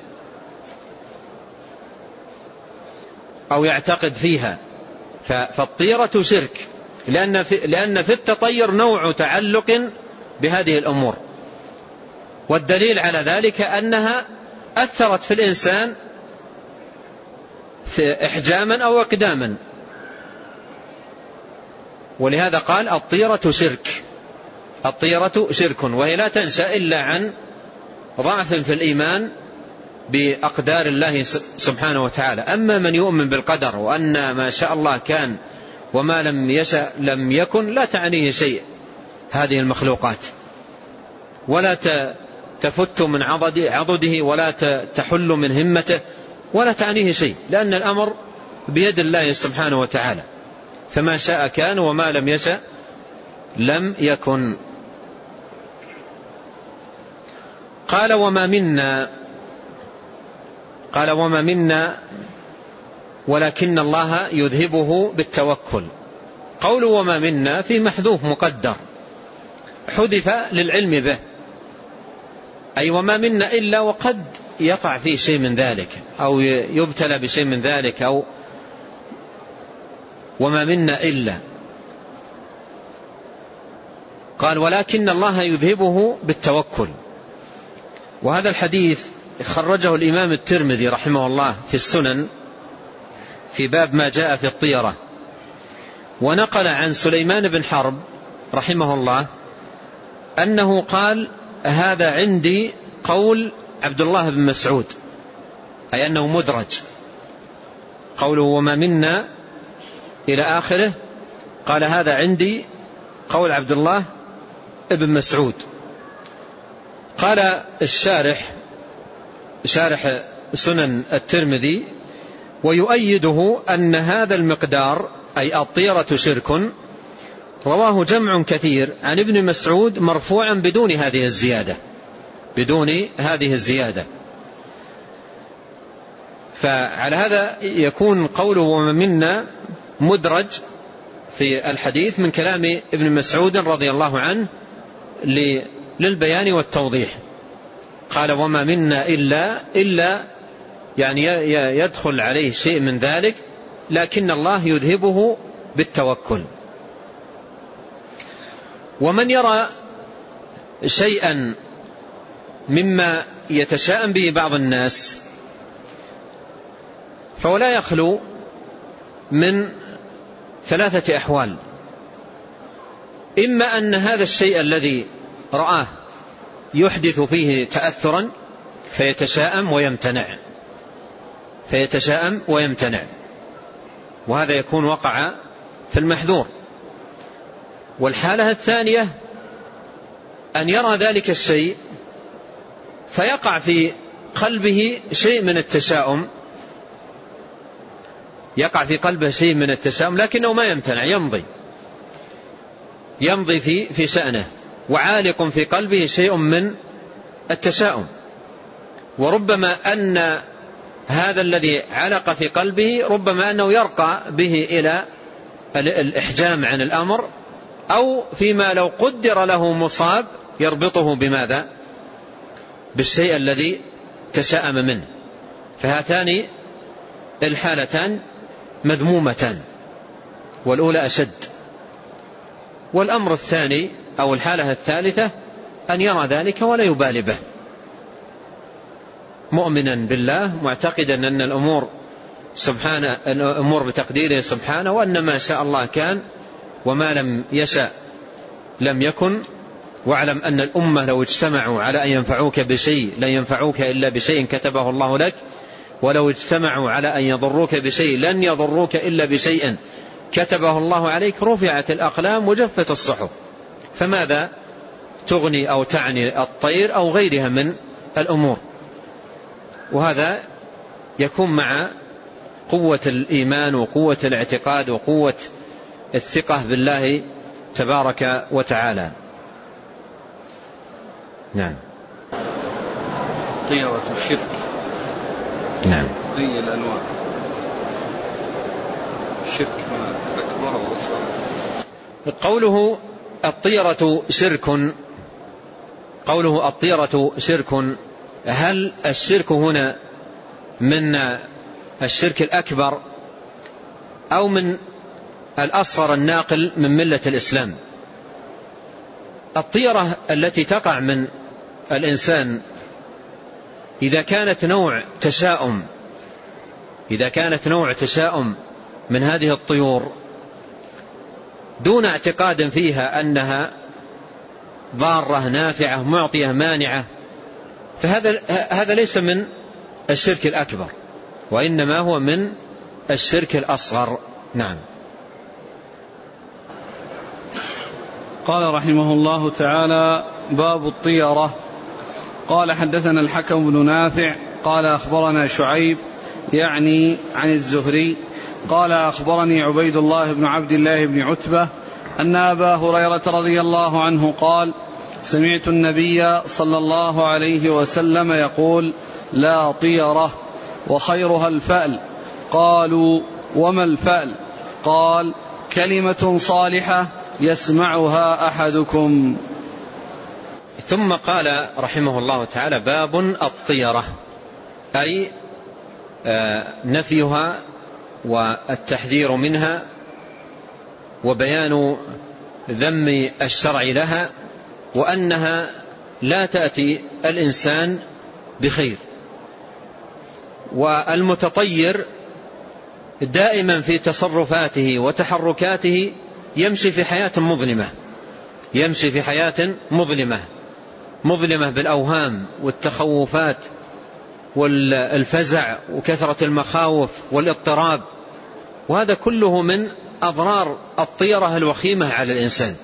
أو يعتقد فيها؟ فالطيرة شرك، لأن في, لأن في التطير نوع تعلق بهذه الأمور. والدليل على ذلك أنها أثرت في الإنسان في إحجاما أو إقداما، ولهذا قال الطيرة شرك. الطيرة شرك، وهي لا تنشأ إلا عن ضعف في الإيمان بأقدار الله سبحانه وتعالى. أما من يؤمن بالقدر وأن ما شاء الله كان وما لم يشأ لم يكن، لا تعنيه شيء هذه المخلوقات، ولا تفت من عضده ولا تحل من همته، ولا تعنيه شيء، لأن الأمر بيد الله سبحانه وتعالى، فما شاء كان وما لم يشأ لم يكن. قال وما منا قال وما منا ولكن الله يذهبه بالتوكل. قول وما منا في محذوف مقدر، حذف للعلم به، أي وما منا إلا وقد يقع فيه شيء من ذلك، أو يبتلى بشيء من ذلك، أو وما منا إلا. قال ولكن الله يذهبه بالتوكل. وهذا الحديث خرجه الإمام الترمذي رحمه الله في السنن في باب ما جاء في الطيرة، ونقل عن سليمان بن حرب رحمه الله أنه قال هذا عندي قول عبد الله بن مسعود، أي أنه مدرج، قوله وما منا إلى آخره، قال هذا عندي قول عبد الله بن مسعود. قال الشارح شارح سنن الترمذي ويؤيده أن هذا المقدار أي الطيرة شرك رواه جمع كثير عن ابن مسعود مرفوعا بدون هذه الزيادة بدون هذه الزيادة فعلى هذا يكون قوله وما منا مدرج في الحديث من كلام ابن مسعود رضي الله عنه للبيان والتوضيح. قال وما منا إلا إلا يعني يدخل عليه شيء من ذلك، لكن الله يذهبه بالتوكل. ومن يرى شيئا مما يتشاءم به بعض الناس فولا يخلو من ثلاثة أحوال: إما أن هذا الشيء الذي رآه يحدث فيه تأثرا فيتشاءم ويمتنع فيتشاءم ويمتنع وهذا يكون وقع في المحذور. والحالة الثانية أن يرى ذلك الشيء فيقع في قلبه شيء من التشاؤم يقع في قلبه شيء من التشاؤم لكنه ما يمتنع، يمضي يمضي في في شأنه، وعالق في قلبه شيء من التشاؤم. وربما أن هذا الذي علق في قلبه ربما أنه يرقى به إلى الإحجام عن الأمر، أو فيما لو قدر له مصاب يربطه بماذا؟ بالشيء الذي تشاءم منه. فهاتان الحالتان مذمومتان، والأولى أشد. والأمر الثاني أو الحالة الثالثة أن يرى ذلك ولا يبالي به، مؤمنا بالله معتقدا أن الأمور سبحانه الأمور بتقديره سبحانه، وأن ما شاء الله كان وما لم يشاء لم يكن. واعلم أن الأمة لو اجتمعوا على أن ينفعوك بشيء لن ينفعوك إلا بشيء كتبه الله لك، ولو اجتمعوا على أن يضروك بشيء لن يضروك إلا بشيء كتبه الله عليك. رفعت الأقلام وجفت الصحف، فماذا تغني أو تعني الطير أو غيرها من الأمور؟ وهذا يكون مع قوة الإيمان وقوة الاعتقاد وقوة الثقة بالله تبارك وتعالى. نعم. طيرة الشرك. نعم. أي الأنواع؟ الشرك أكبر وأصغر. قوله الطيرة شرك، قوله الطيرة شرك، هل الشرك هنا من الشرك الأكبر أو من الأصغر الناقل من ملة الإسلام؟ الطيرة التي تقع من الإنسان إذا كانت نوع تشاؤم إذا كانت نوع تشاؤم من هذه الطيور دون اعتقاد فيها أنها ضارة نافعة معطية مانعة، فهذا هذا ليس من الشرك الأكبر، وإنما هو من الشرك الأصغر. نعم. قال رحمه الله تعالى: باب الطيرة. قال: حدثنا الحكم بن نافع قال أخبرنا شعيب يعني عن الزهري قال أخبرني عبيد الله بن عبد الله بن عتبة أن أبا هريرة رضي الله عنه قال: سمعت النبي صلى الله عليه وسلم يقول: لا طيرة وخيرها الفأل. قالوا: وما الفأل؟ قال: كلمة صالحة يسمعها أحدكم. ثم قال رحمه الله تعالى: باب الطيرة، أي نفيها والتحذير منها وبيان ذم الشرع لها، وأنها لا تأتي الإنسان بخير. والمتطير دائما في تصرفاته وتحركاته يمشي في حياة مظلمة يمشي في حياة مظلمة مظلمة بالأوهام والتخوفات والفزع وكثرة المخاوف والاضطراب، وهذا كله من أضرار الطيرة الوخيمة على الإنسان.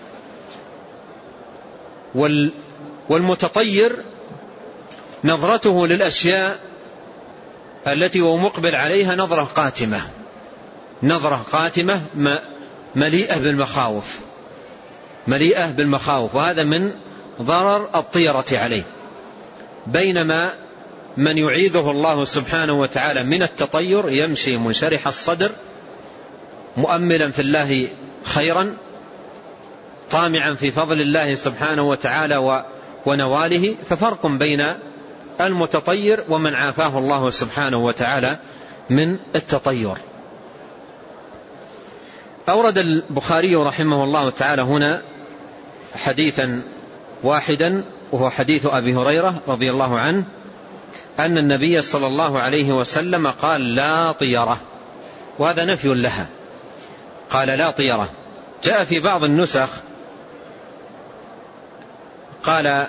والمتطير نظرته للأشياء التي هو مقبل عليها نظرة قاتمة نظرة قاتمة مليئة بالمخاوف مليئة بالمخاوف وهذا من ضرر الطيرة عليه. بينما من يعيذه الله سبحانه وتعالى من التطير يمشي منشرح الصدر مؤملا في الله خيرا طامعا في فضل الله سبحانه وتعالى ونواله. ففرق بين المتطير ومن عافاه الله سبحانه وتعالى من التطير. أورد البخاري رحمه الله تعالى هنا حديثا واحدا، وهو حديث أبي هريرة رضي الله عنه أن النبي صلى الله عليه وسلم قال: لا طيرة، وهذا نفي لها. قال: لا طيرة. جاء في بعض النسخ قال: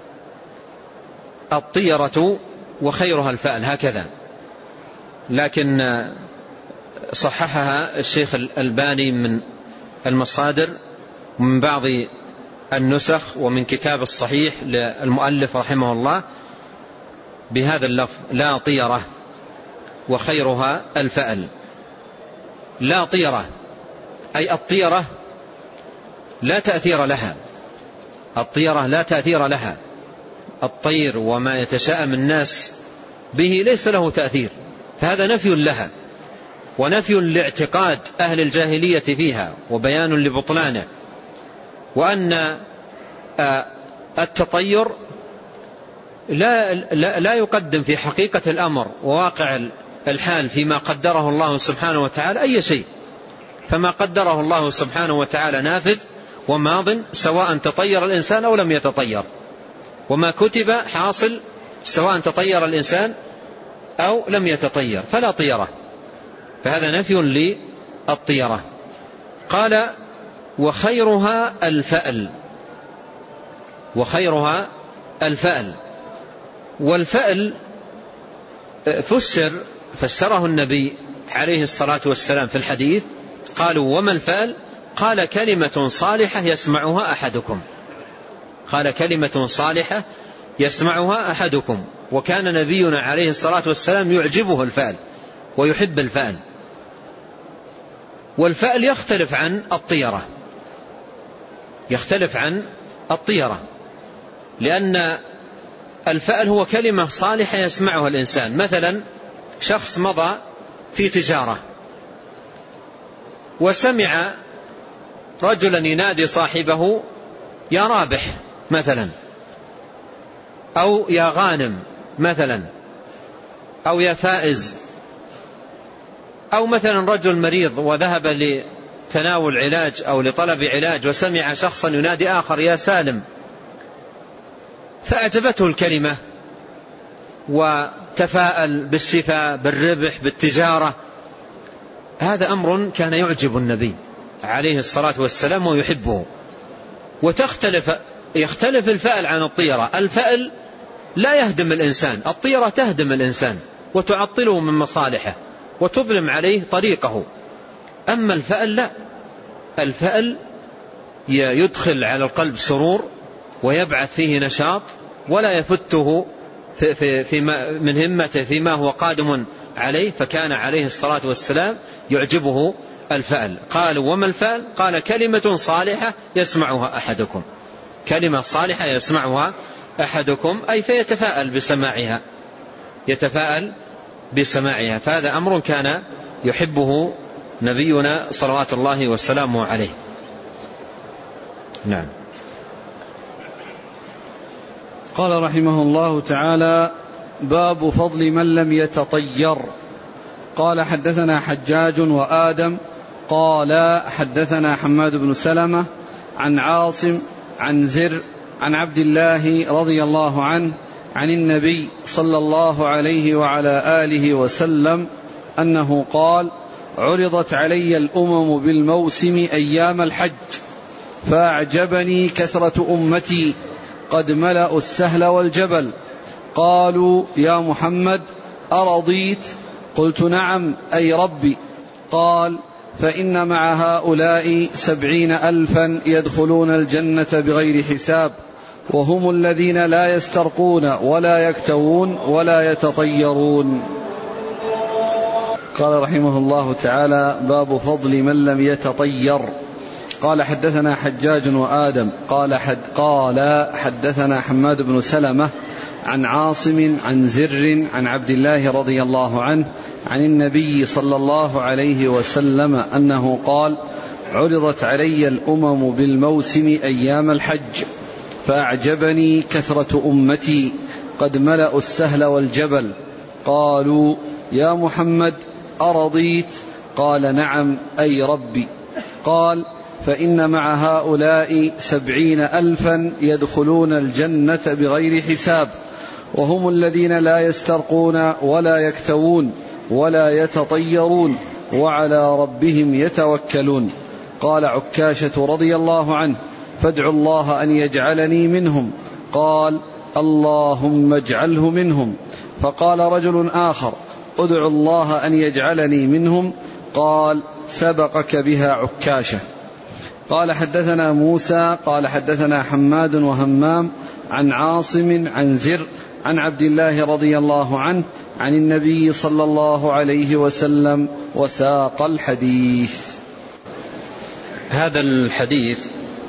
الطيرة وخيرها الفأل، هكذا، لكن صححها الشيخ الألباني من المصادر ومن بعض النسخ ومن كتاب الصحيح للمؤلف رحمه الله بهذا اللفظ: لا طيرة وخيرها الفأل. لا طيرة أي الطيرة لا تأثير لها الطيرة لا تأثير لها الطير وما يتشاءم الناس به ليس له تأثير، فهذا نفي لها ونفي لاعتقاد أهل الجاهلية فيها وبيان لبطلانه. وأن التطير لا, لا, لا يقدم في حقيقة الأمر وواقع الحال فيما قدره الله سبحانه وتعالى أي شيء، فما قدره الله سبحانه وتعالى نافذ وماض سواء تطير الإنسان أو لم يتطير، وما كتب حاصل سواء تطير الإنسان أو لم يتطير، فلا طيرة، فهذا نفي للطيرة. قال وخيرها الفأل، وخيرها الفأل. والفأل فسر فسره النبي عليه الصلاة والسلام في الحديث، قالوا وما الفأل؟ قال كلمة صالحة يسمعها أحدكم، قال كلمة صالحة يسمعها أحدكم. وكان نبينا عليه الصلاة والسلام يعجبه الفأل ويحب الفأل. والفأل يختلف عن الطيرة، يختلف عن الطيرة، لأن الفأل هو كلمة صالحة يسمعها الإنسان. مثلا شخص مضى في تجارة وسمع رجلا ينادي صاحبه يا رابح مثلا، أو يا غانم مثلا، أو يا فائز، أو مثلا رجل مريض وذهب لتناول علاج أو لطلب علاج وسمع شخصا ينادي آخر يا سالم، فأعجبته الكلمة وتفاءل بالشفاء بالربح بالتجارة. هذا أمر كان يعجب النبي عليه الصلاة والسلام ويحبه. وتختلف يختلف الفأل عن الطيرة. الفأل لا يهدم الإنسان، الطيرة تهدم الإنسان وتعطله من مصالحه وتظلم عليه طريقه. أما الفأل لا، الفأل يدخل على القلب سرور ويبعث فيه نشاط ولا يفته في في في من همته فيما هو قادم عليه. فكان عليه الصلاة والسلام يعجبه الفأل. قالوا وما الفأل؟ قال كلمة صالحة يسمعها أحدكم، كلمة صالحة يسمعها أحدكم، أي فيتفاءل بسماعها، يتفاءل بسماعها. فهذا أمر كان يحبه نبينا صلوات الله وسلامه عليه. نعم. قال رحمه الله تعالى: باب فضل من لم يتطير. قال حدثنا حجاج وآدم قال حدثنا حماد بن سلمة عن عاصم عن زر عن عبد الله رضي الله عنه عن النبي صلى الله عليه وعلى آله وسلم أنه قال: عرضت علي الأمم بالموسم أيام الحج فأعجبني كثرة أمتي قد ملأوا السهل والجبل. قالوا يا محمد أرضيت؟ قلت نعم أي ربي. قال: فإن مع هؤلاء سبعين ألفا يدخلون الجنة بغير حساب، وهم الذين لا يسترقون ولا يكتوون ولا يتطيرون. قال رحمه الله تعالى: باب فضل من لم يتطير. قال حدثنا حجاج وآدم قال, حد قال حدثنا حماد بن سلمة عن عاصم عن زر عن عبد الله رضي الله عنه عن النبي صلى الله عليه وسلم أنه قال: عرضت علي الأمم بالموسم أيام الحج فأعجبني كثرة أمتي قد ملأوا السهل والجبل. قالوا يا محمد أرضيت؟ قال نعم أي ربي. قال: فإن مع هؤلاء سبعين ألفا يدخلون الجنة بغير حساب، وهم الذين لا يسترقون ولا يكتوون ولا يتطيرون وعلى ربهم يتوكلون. قال عكاشة رضي الله عنه: فادعوا الله أن يجعلني منهم. قال: اللهم اجعله منهم. فقال رجل آخر: ادعوا الله أن يجعلني منهم. قال: سبقك بها عكاشة. قال حدثنا موسى قال حدثنا حماد وهمام عن عاصم عن زر عن عبد الله رضي الله عنه عن النبي صلى الله عليه وسلم وساق الحديث. هذا الحديث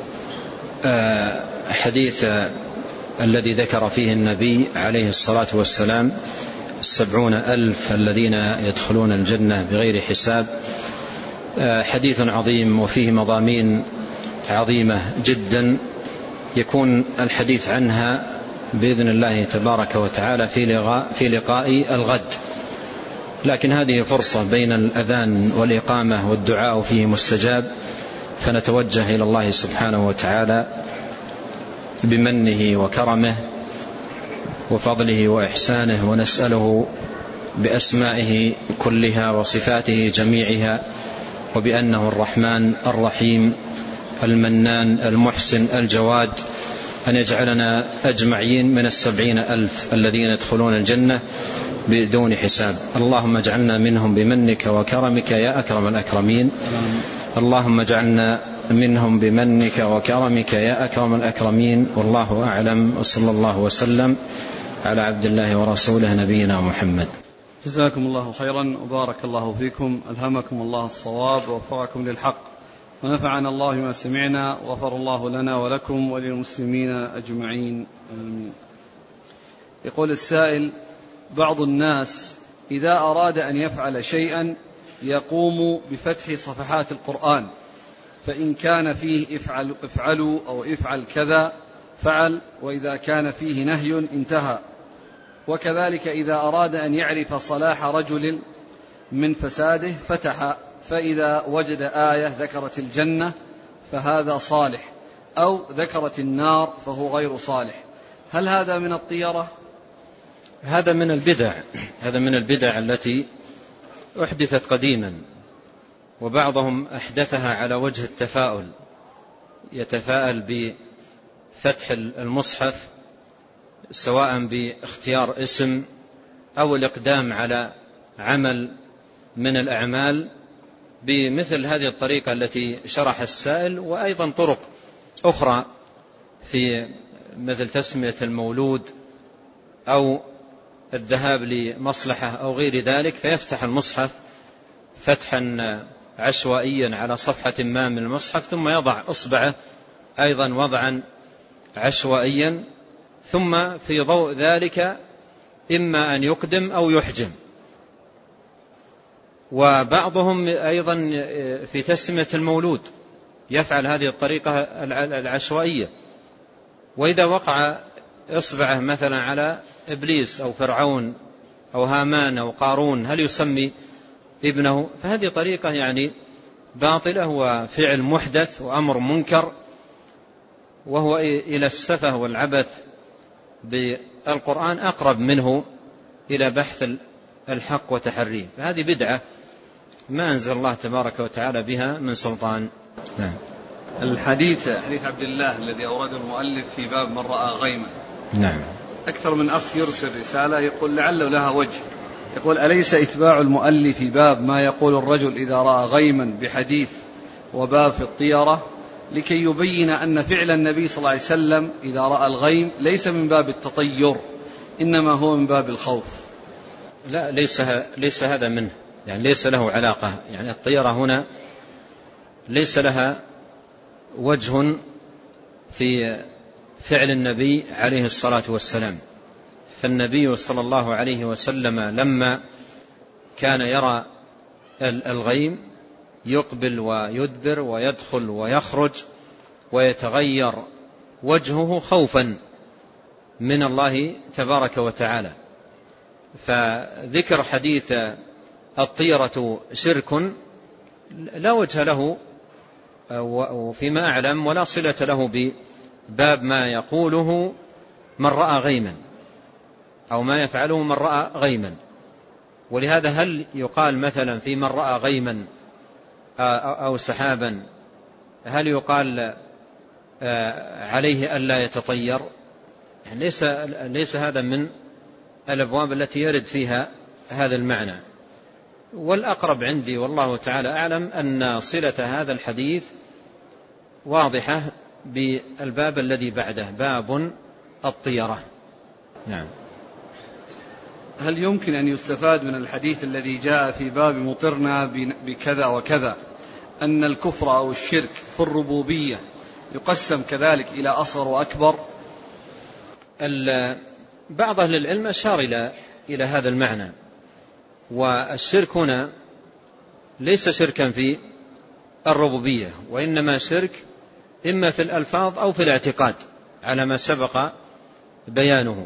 حديث الذي ذكر فيه النبي عليه الصلاة والسلام السبعون ألف الذين يدخلون الجنة بغير حساب، حديث عظيم وفيه مضامين عظيمة جدا يكون الحديث عنها بإذن الله تبارك وتعالى في لقاء, في لقاء الغد، لكن هذه فرصة بين الأذان والإقامة والدعاء فيه مستجاب، فنتوجه إلى الله سبحانه وتعالى بمنه وكرمه وفضله وإحسانه، ونسأله بأسمائه كلها وصفاته جميعها، وبأنه الرحمن الرحيم المنان المحسن الجواد، أن يجعلنا أجمعين من السبعين ألف الذين يدخلون الجنة بدون حساب. اللهم اجعلنا منهم بمنك وكرمك يا أكرم الأكرمين. اللهم اجعلنا منهم بمنك وكرمك يا أكرم الأكرمين. والله أعلم، وصلى الله وسلم على عبد الله ورسوله نبينا محمد. جزاكم الله خيرا وبارك الله فيكم، ألهمكم الله الصواب ووفقكم للحق، ونفعنا الله ما سمعنا، وغفر الله لنا ولكم وللمسلمين أجمعين. يقول السائل: بعض الناس إذا أراد أن يفعل شيئا يقوم بفتح صفحات القرآن، فإن كان فيه افعل افعلوا أو افعل كذا فعل، وإذا كان فيه نهي انتهى. وكذلك إذا أراد أن يعرف صلاح رجل من فساده فتح، فإذا وجد آية ذكرت الجنة فهذا صالح، أو ذكرت النار فهو غير صالح. هل هذا من الطيرة؟ هذا من البدع، هذا من البدع التي أحدثت قديما، وبعضهم أحدثها على وجه التفاؤل، يتفاءل بفتح المصحف سواء باختيار اسم أو الإقدام على عمل من الأعمال بمثل هذه الطريقة التي شرح السائل، وأيضا طرق أخرى في مثل تسمية المولود أو الذهاب لمصلحة أو غير ذلك، فيفتح المصحف فتحا عشوائيا على صفحة ما من المصحف، ثم يضع إصبعه أيضا وضعا عشوائيا، ثم في ضوء ذلك إما أن يقدم أو يحجم. وبعضهم أيضا في تسمية المولود يفعل هذه الطريقة العشوائية، وإذا وقع إصبعه مثلا على إبليس أو فرعون أو هامان أو قارون هل يسمي ابنه؟ فهذه طريقة يعني باطلة وفعل محدث وأمر منكر، وهو إلى السفه والعبث بالقرآن أقرب منه إلى بحث الحق وتحريه. فهذه بدعة ما أنزل الله تبارك وتعالى بها من سلطان. نعم. الحديث حديث عبد الله الذي أورده المؤلف في باب من رأى غيما، نعم، أكثر من أخ يرسل رسالة يقول لعله لها وجه، يقول: أليس إتباع المؤلف في باب ما يقول الرجل إذا رأى غيما بحديث وباب في الطيرة لكي يبين أن فعل النبي صلى الله عليه وسلم إذا رأى الغيم ليس من باب التطير، إنما هو من باب الخوف؟ لا، ليس ليس هذا منه، يعني ليس له علاقة، يعني الطيرة هنا ليس لها وجه في فعل النبي عليه الصلاة والسلام. فالنبي صلى الله عليه وسلم لما كان يرى الغيم يقبل ويدبر ويدخل ويخرج ويتغير وجهه خوفا من الله تبارك وتعالى. فذكر حديث الطيرة شرك لا وجه له وفيما أعلم ولا صلة له بباب ما يقوله من رأى غيما أو ما يفعله من رأى غيما. ولهذا هل يقال مثلا في من رأى غيما أو سحابا هل يقال عليه ألا يتطير؟ يعني ليس, ليس هذا من الأبواب التي يرد فيها هذا المعنى. والأقرب عندي والله تعالى أعلم أن صلة هذا الحديث واضحة بالباب الذي بعده، باب الطيرة. نعم. هل يمكن أن يستفاد من الحديث الذي جاء في باب مطرنا بكذا وكذا أن الكفر أو الشرك في الربوبية يقسم كذلك إلى أصغر وأكبر؟ بعض أهل العلم أشار إلى إلى هذا المعنى. والشرك هنا ليس شركا في الربوبية، وإنما شرك إما في الألفاظ أو في الاعتقاد على ما سبق بيانه.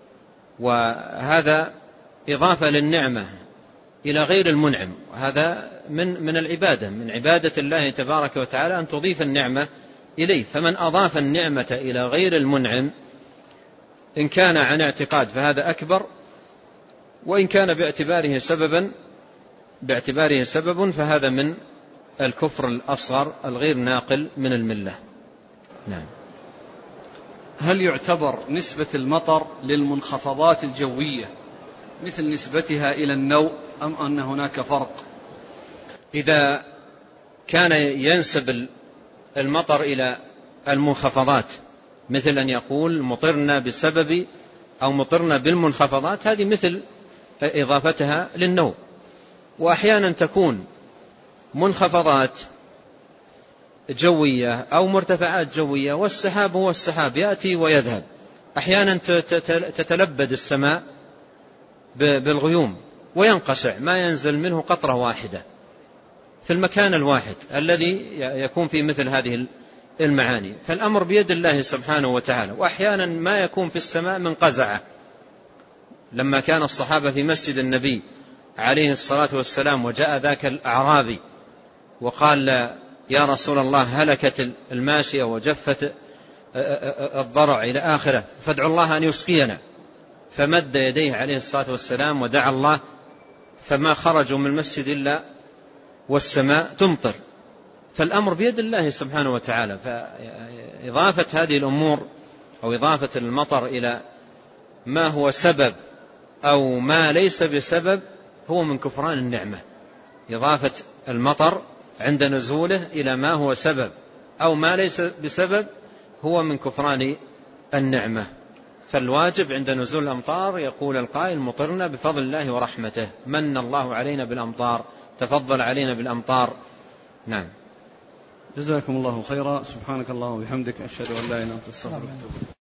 وهذا إضافة للنعمة إلى غير المنعم، وهذا من من العبادة، من عبادة الله تبارك وتعالى أن تضيف النعمة إليه. فمن أضاف النعمة إلى غير المنعم إن كان عن اعتقاد فهذا أكبر، وإن كان باعتباره سببا باعتباره سبب فهذا من الكفر الأصغر الغير ناقل من الملة. نعم. هل يعتبر نسبة المطر للمنخفضات الجوية مثل نسبتها إلى النوء أم أن هناك فرق؟ إذا كان ينسب المطر إلى المنخفضات مثل أن يقول مطرنا بسبب أو مطرنا بالمنخفضات، هذه مثل إضافتها للنوء. وأحيانا تكون منخفضات جوية أو مرتفعات جوية والسحاب هو السحاب يأتي ويذهب. أحيانا تتلبد السماء بالغيوم وينقشع ما ينزل منه قطرة واحدة في المكان الواحد الذي يكون في مثل هذه المعاني. فالأمر بيد الله سبحانه وتعالى. وأحيانا ما يكون في السماء من قزعة، لما كان الصحابة في مسجد النبي عليه الصلاة والسلام وجاء ذاك الأعرابي وقال يا رسول الله هلكت الماشية وجفت الضرع إلى آخره فادعوا الله أن يسقينا، فمد يديه عليه الصلاة والسلام ودعا الله، فما خرجوا من المسجد إلا والسماء تمطر. فالأمر بيد الله سبحانه وتعالى. فإضافة هذه الأمور أو إضافة المطر إلى ما هو سبب أو ما ليس بسبب هو من كفران النعمة. إضافة المطر عند نزوله إلى ما هو سبب أو ما ليس بسبب هو من كفران النعمة. فالواجب عند نزول الأمطار يقول القائل مطرنا بفضل الله ورحمته، من الله علينا بالأمطار، تفضل علينا بالأمطار. نعم. جزاكم الله خيرا. سبحانك اللهم وبحمدك، أشهد أن لا إله إلا أنت، أستغفرك.